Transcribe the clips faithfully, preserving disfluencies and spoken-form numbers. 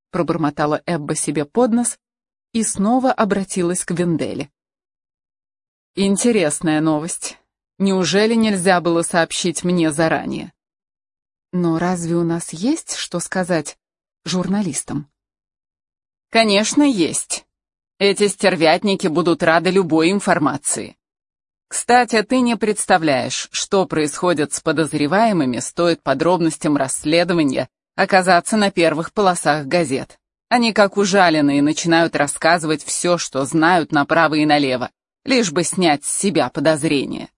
пробормотала Эбба себе под нос и снова обратилась к Венделе. Интересная новость. Неужели нельзя было сообщить мне заранее? Но разве у нас есть что сказать журналистам? Конечно, есть. Эти стервятники будут рады любой информации. Кстати, ты не представляешь, что происходит с подозреваемыми, стоит подробностям расследования оказаться на первых полосах газет. Они как ужаленные начинают рассказывать все, что знают направо и налево, лишь бы снять с себя подозрения.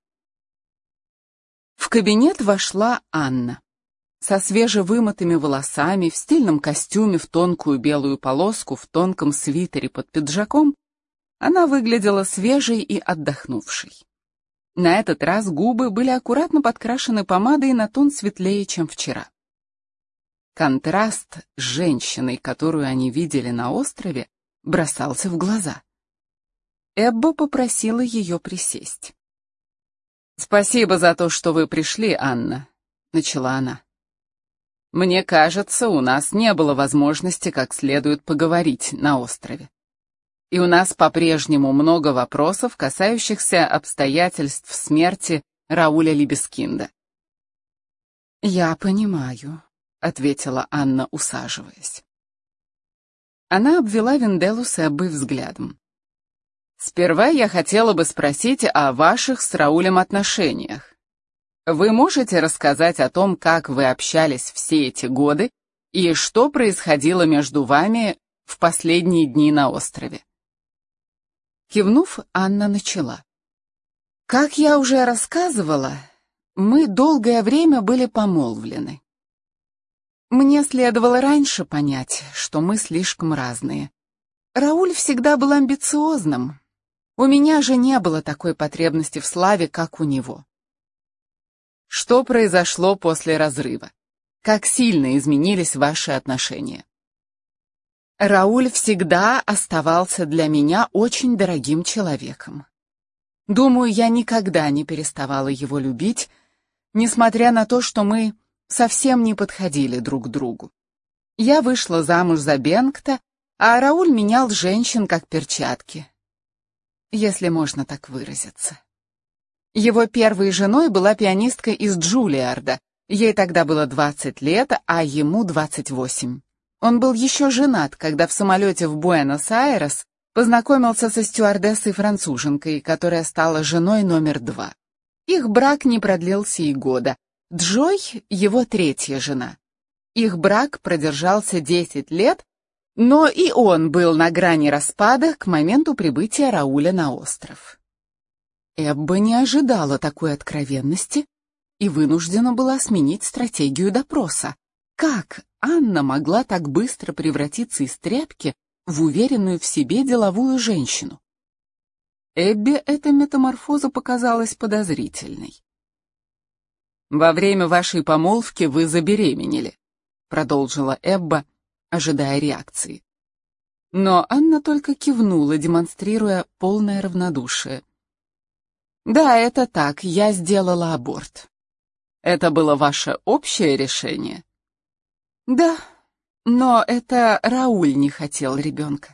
В кабинет вошла Анна. Со свежевымытыми волосами, в стильном костюме в тонкую белую полоску, в тонком свитере под пиджаком, она выглядела свежей и отдохнувшей. На этот раз губы были аккуратно подкрашены помадой на тон светлее, чем вчера. Контраст с женщиной, которую они видели на острове, бросался в глаза. Эбба попросила ее присесть. «Спасибо за то, что вы пришли, Анна», — начала она. «Мне кажется, у нас не было возможности как следует поговорить на острове. И у нас по-прежнему много вопросов, касающихся обстоятельств смерти Рауля Либескинда». «Я понимаю», — ответила Анна, усаживаясь. Она обвела Венделу с Эббой взглядом. «Сперва я хотела бы спросить о ваших с Раулем отношениях. Вы можете рассказать о том, как вы общались все эти годы и что происходило между вами в последние дни на острове?» Кивнув, Анна начала. «Как я уже рассказывала, мы долгое время были помолвлены. Мне следовало раньше понять, что мы слишком разные. Рауль всегда был амбициозным. У меня же не было такой потребности в славе, как у него. Что произошло после разрыва? Как сильно изменились ваши отношения?» Рауль всегда оставался для меня очень дорогим человеком. Думаю, я никогда не переставала его любить, несмотря на то, что мы совсем не подходили друг к другу. Я вышла замуж за Бенгта, а Рауль менял женщин как перчатки, если можно так выразиться. Его первой женой была пианистка из Джулиарда. Ей тогда было двадцать лет, а ему двадцать восемь. Он был еще женат, когда в самолете в Буэнос-Айрес познакомился со стюардессой-француженкой, которая стала женой номер два. Их брак не продлился и года. Джой — его третья жена. Их брак продержался десять лет, но и он был на грани распада к моменту прибытия Рауля на остров. Эбба не ожидала такой откровенности и вынуждена была сменить стратегию допроса. Как Анна могла так быстро превратиться из тряпки в уверенную в себе деловую женщину? Эббе эта метаморфоза показалась подозрительной. «Во время вашей помолвки вы забеременели», — продолжила Эбба, ожидая реакции. Но Анна только кивнула, демонстрируя полное равнодушие. «Да, это так, я сделала аборт». «Это было ваше общее решение?» «Да, но это Рауль не хотел ребенка».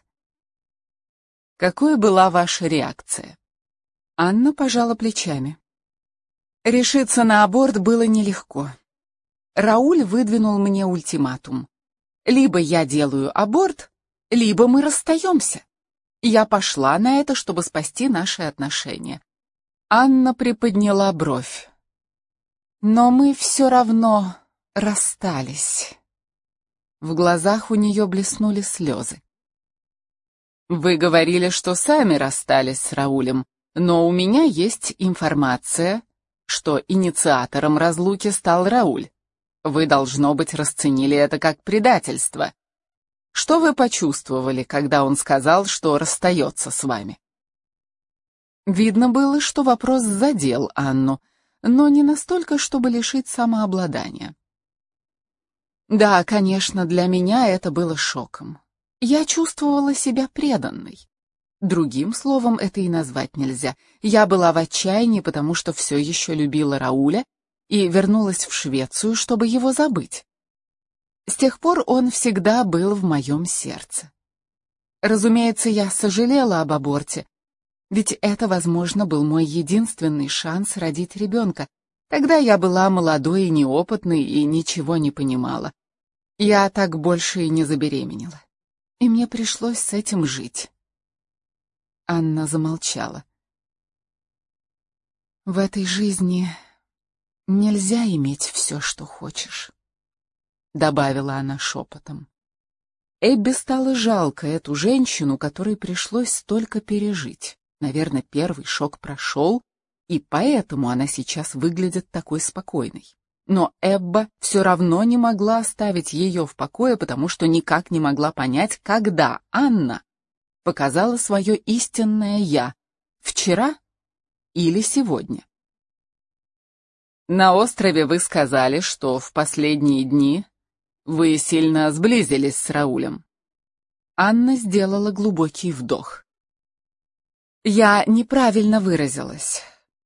«Какой была ваша реакция?» Анна пожала плечами. Решиться на аборт было нелегко. Рауль выдвинул мне ультиматум. Либо я делаю аборт, либо мы расстаемся. Я пошла на это, чтобы спасти наши отношения. Анна приподняла бровь. Но мы все равно расстались. В глазах у нее блеснули слезы. «Вы говорили, что сами расстались с Раулем, но у меня есть информация, что инициатором разлуки стал Рауль. Вы, должно быть, расценили это как предательство. Что вы почувствовали, когда он сказал, что расстается с вами?» Видно было, что вопрос задел Анну, но не настолько, чтобы лишить самообладания. Да, конечно, для меня это было шоком. Я чувствовала себя преданной. Другим словом это и назвать нельзя. Я была в отчаянии, потому что все еще любила Рауля и вернулась в Швецию, чтобы его забыть. С тех пор он всегда был в моем сердце. Разумеется, я сожалела об аборте, ведь это, возможно, был мой единственный шанс родить ребенка. Тогда я была молодой и неопытной и ничего не понимала. Я так больше и не забеременела. И мне пришлось с этим жить. Анна замолчала. В этой жизни нельзя иметь все, что хочешь, добавила она шепотом. Эбби стало жалко эту женщину, которой пришлось столько пережить. Наверное, первый шок прошел, и поэтому она сейчас выглядит такой спокойной. Но Эбба все равно не могла оставить ее в покое, потому что никак не могла понять, когда Анна показала свое истинное «я» — вчера или сегодня. На острове вы сказали, что в последние дни вы сильно сблизились с Раулем. Анна сделала глубокий вдох. Я неправильно выразилась.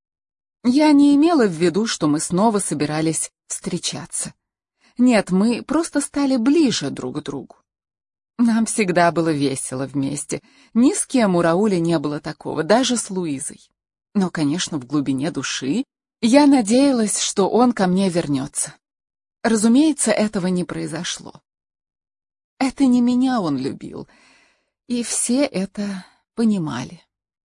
Я не имела в виду, что мы снова собирались встречаться. Нет, мы просто стали ближе друг к другу. Нам всегда было весело вместе. Ни с кем у Рауля не было такого, даже с Луизой. Но, конечно, в глубине души я надеялась, что он ко мне вернется. Разумеется, этого не произошло. Это не меня он любил, и все это понимали.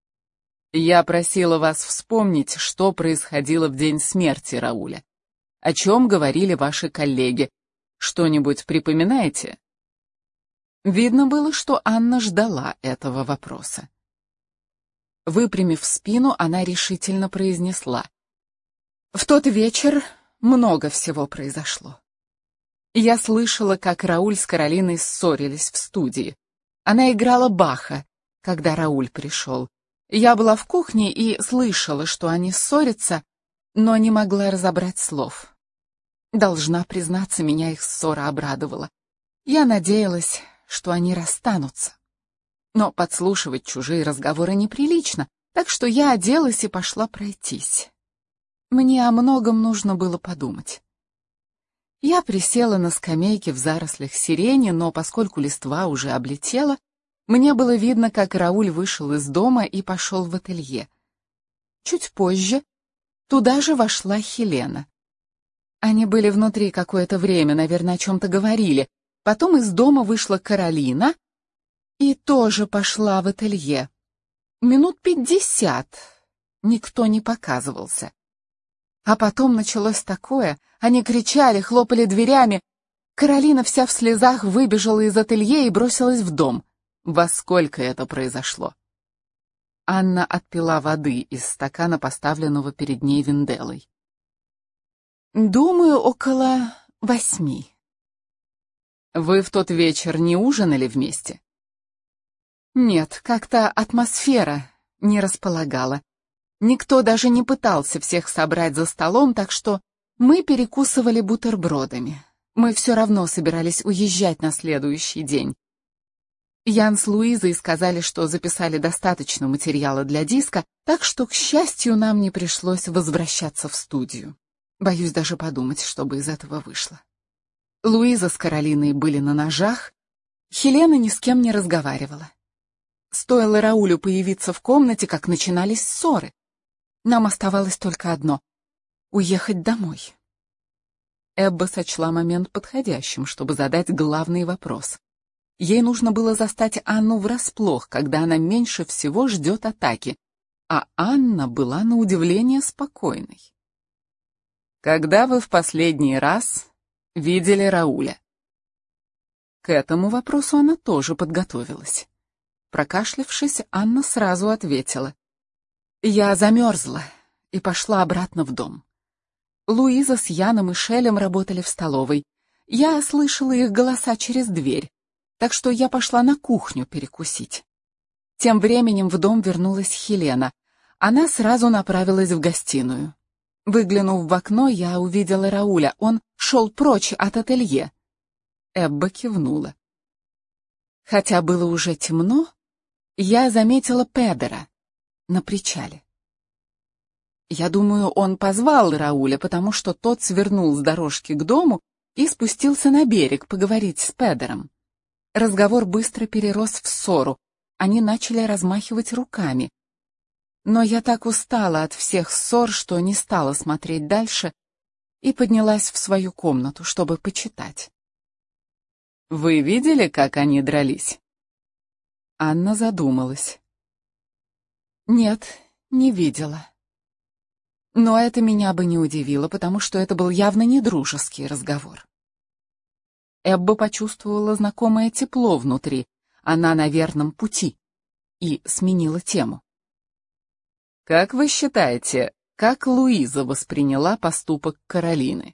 Я просила вас вспомнить, что происходило в день смерти Рауля. О чем говорили ваши коллеги. Что-нибудь припоминаете? Видно было, что Анна ждала этого вопроса. Выпрямив спину, она решительно произнесла: «В тот вечер много всего произошло. Я слышала, как Рауль с Каролиной ссорились в студии. Она играла Баха, когда Рауль пришел. Я была в кухне и слышала, что они ссорятся, но не могла разобрать слов. Должна признаться, меня их ссора обрадовала. Я надеялась, что они расстанутся. Но подслушивать чужие разговоры неприлично, так что я оделась и пошла пройтись. Мне о многом нужно было подумать. Я присела на скамейке в зарослях сирени, но поскольку листва уже облетела, мне было видно, как Рауль вышел из дома и пошел в ателье. Чуть позже туда же вошла Хелена. Они были внутри какое-то время, наверное, о чем-то говорили. Потом из дома вышла Каролина и тоже пошла в ателье. Минут пятьдесят никто не показывался. А потом началось такое, они кричали, хлопали дверями. Каролина вся в слезах выбежала из ателье и бросилась в дом. Во сколько это произошло? Анна отпила воды из стакана, поставленного перед ней Винделлой. Думаю, около восьми. Вы в тот вечер не ужинали вместе? Нет, как-то атмосфера не располагала. Никто даже не пытался всех собрать за столом, так что мы перекусывали бутербродами. Мы все равно собирались уезжать на следующий день. Ян с Луизой сказали, что записали достаточно материала для диска, так что, к счастью, нам не пришлось возвращаться в студию. Боюсь даже подумать, что бы из этого вышло. Луиза с Каролиной были на ножах, Хелена ни с кем не разговаривала. Стоило Раулю появиться в комнате, как начинались ссоры. Нам оставалось только одно — уехать домой. Эбба сочла момент подходящим, чтобы задать главный вопрос. Ей нужно было застать Анну врасплох, когда она меньше всего ждет атаки, а Анна была на удивление спокойной. Когда вы в последний раз видели Рауля? К этому вопросу она тоже подготовилась. Прокашлявшись, Анна сразу ответила: «Я замерзла и пошла обратно в дом. Луиза с Яном и Шелем работали в столовой. Я слышала их голоса через дверь, так что я пошла на кухню перекусить. Тем временем в дом вернулась Хелена. Она сразу направилась в гостиную. Выглянув в окно, я увидела Рауля. Он шел прочь от ателье». Эбба кивнула. Хотя было уже темно, я заметила Педера на причале. Я думаю, он позвал Рауля, потому что тот свернул с дорожки к дому и спустился на берег поговорить с Педером. Разговор быстро перерос в ссору, они начали размахивать руками. Но я так устала от всех ссор, что не стала смотреть дальше и поднялась в свою комнату, чтобы почитать. «Вы видели, как они дрались?» Анна задумалась. «Нет, не видела. Но это меня бы не удивило, потому что это был явно не дружеский разговор». Эбба почувствовала знакомое тепло внутри, она на верном пути, и сменила тему. «Как вы считаете, как Луиза восприняла поступок Каролины?»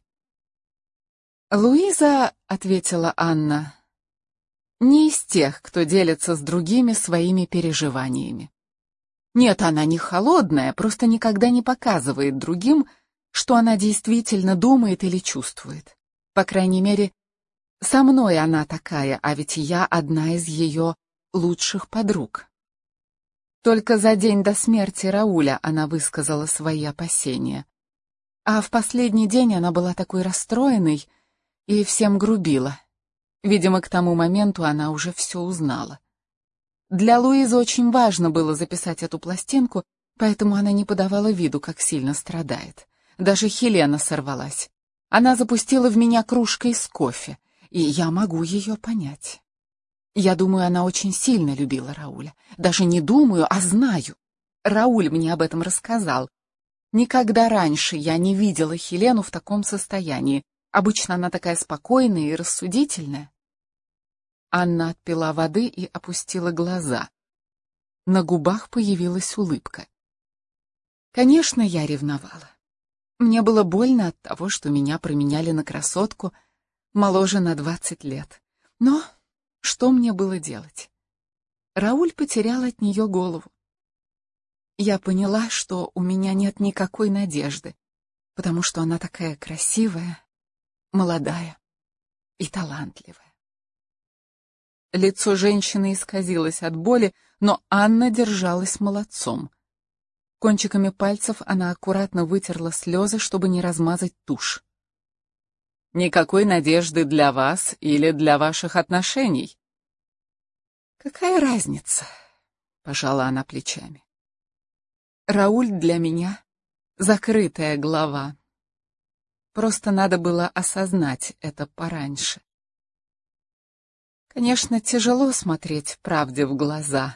«Луиза, — ответила Анна, — не из тех, кто делится с другими своими переживаниями. Нет, она не холодная, просто никогда не показывает другим, что она действительно думает или чувствует. По крайней мере, со мной она такая, а ведь я одна из ее лучших подруг». Только за день до смерти Рауля она высказала свои опасения. А в последний день она была такой расстроенной и всем грубила. Видимо, к тому моменту она уже все узнала. Для Луизы очень важно было записать эту пластинку, поэтому она не подавала виду, как сильно страдает. Даже Хелена сорвалась. Она запустила в меня кружкой с кофе, и я могу ее понять. Я думаю, она очень сильно любила Рауля. Даже не думаю, а знаю. Рауль мне об этом рассказал. Никогда раньше я не видела Хелену в таком состоянии. Обычно она такая спокойная и рассудительная. Анна отпила воды и опустила глаза. На губах появилась улыбка. Конечно, я ревновала. Мне было больно от того, что меня променяли на красотку моложе на двадцать лет. Но что мне было делать? Рауль потерял от нее голову. Я поняла, что у меня нет никакой надежды, потому что она такая красивая, молодая и талантливая. Лицо женщины исказилось от боли, но Анна держалась молодцом. Кончиками пальцев она аккуратно вытерла слезы, чтобы не размазать тушь. «Никакой надежды для вас или для ваших отношений?» «Какая разница?» — пожала она плечами. «Рауль для меня — закрытая глава. Просто надо было осознать это пораньше. Конечно, тяжело смотреть правде в глаза,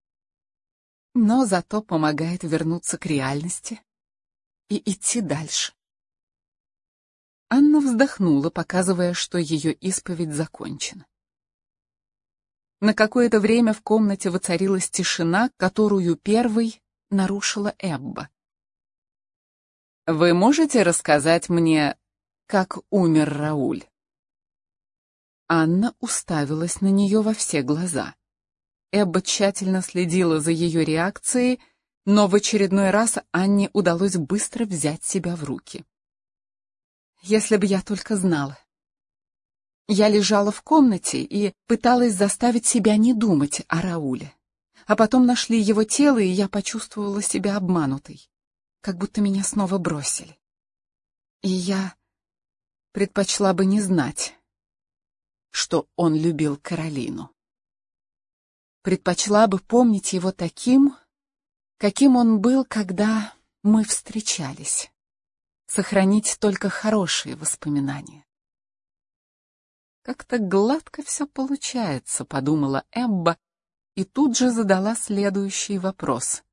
но зато помогает вернуться к реальности и идти дальше». Анна вздохнула, показывая, что ее исповедь закончена. На какое-то время в комнате воцарилась тишина, которую первой нарушила Эбба. «Вы можете рассказать мне, как умер Рауль?» Анна уставилась на нее во все глаза. Эбба тщательно следила за ее реакцией, но в очередной раз Анне удалось быстро взять себя в руки. Если бы я только знала. Я лежала в комнате и пыталась заставить себя не думать о Рауле. А потом нашли его тело, и я почувствовала себя обманутой, как будто меня снова бросили. И я предпочла бы не знать, что он любил Каролину. Предпочла бы помнить его таким, каким он был, когда мы встречались. Сохранить только хорошие воспоминания. «Как-то гладко все получается», — подумала Эбба, и тут же задала следующий вопрос.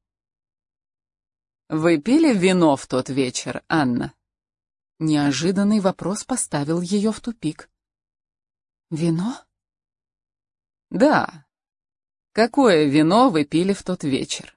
«Вы пили вино в тот вечер, Анна?» Неожиданный вопрос поставил ее в тупик. «Вино?» «Да. Какое вино вы пили в тот вечер?»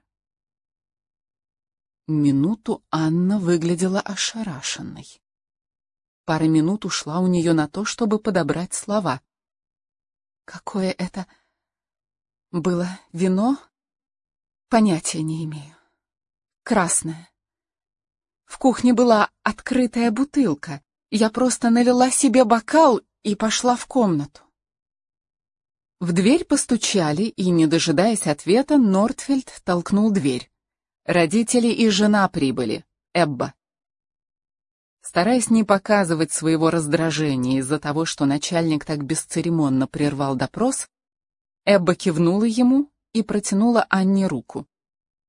Минуту Анна выглядела ошарашенной. Пара минут ушла у нее на то, чтобы подобрать слова. Какое это было вино? Понятия не имею. Красное. В кухне была открытая бутылка. Я просто налила себе бокал и пошла в комнату. В дверь постучали, и, не дожидаясь ответа, Нортфельд толкнул дверь. «Родители и жена прибыли. Эбба». Стараясь не показывать своего раздражения из-за того, что начальник так бесцеремонно прервал допрос, Эбба кивнула ему и протянула Анне руку.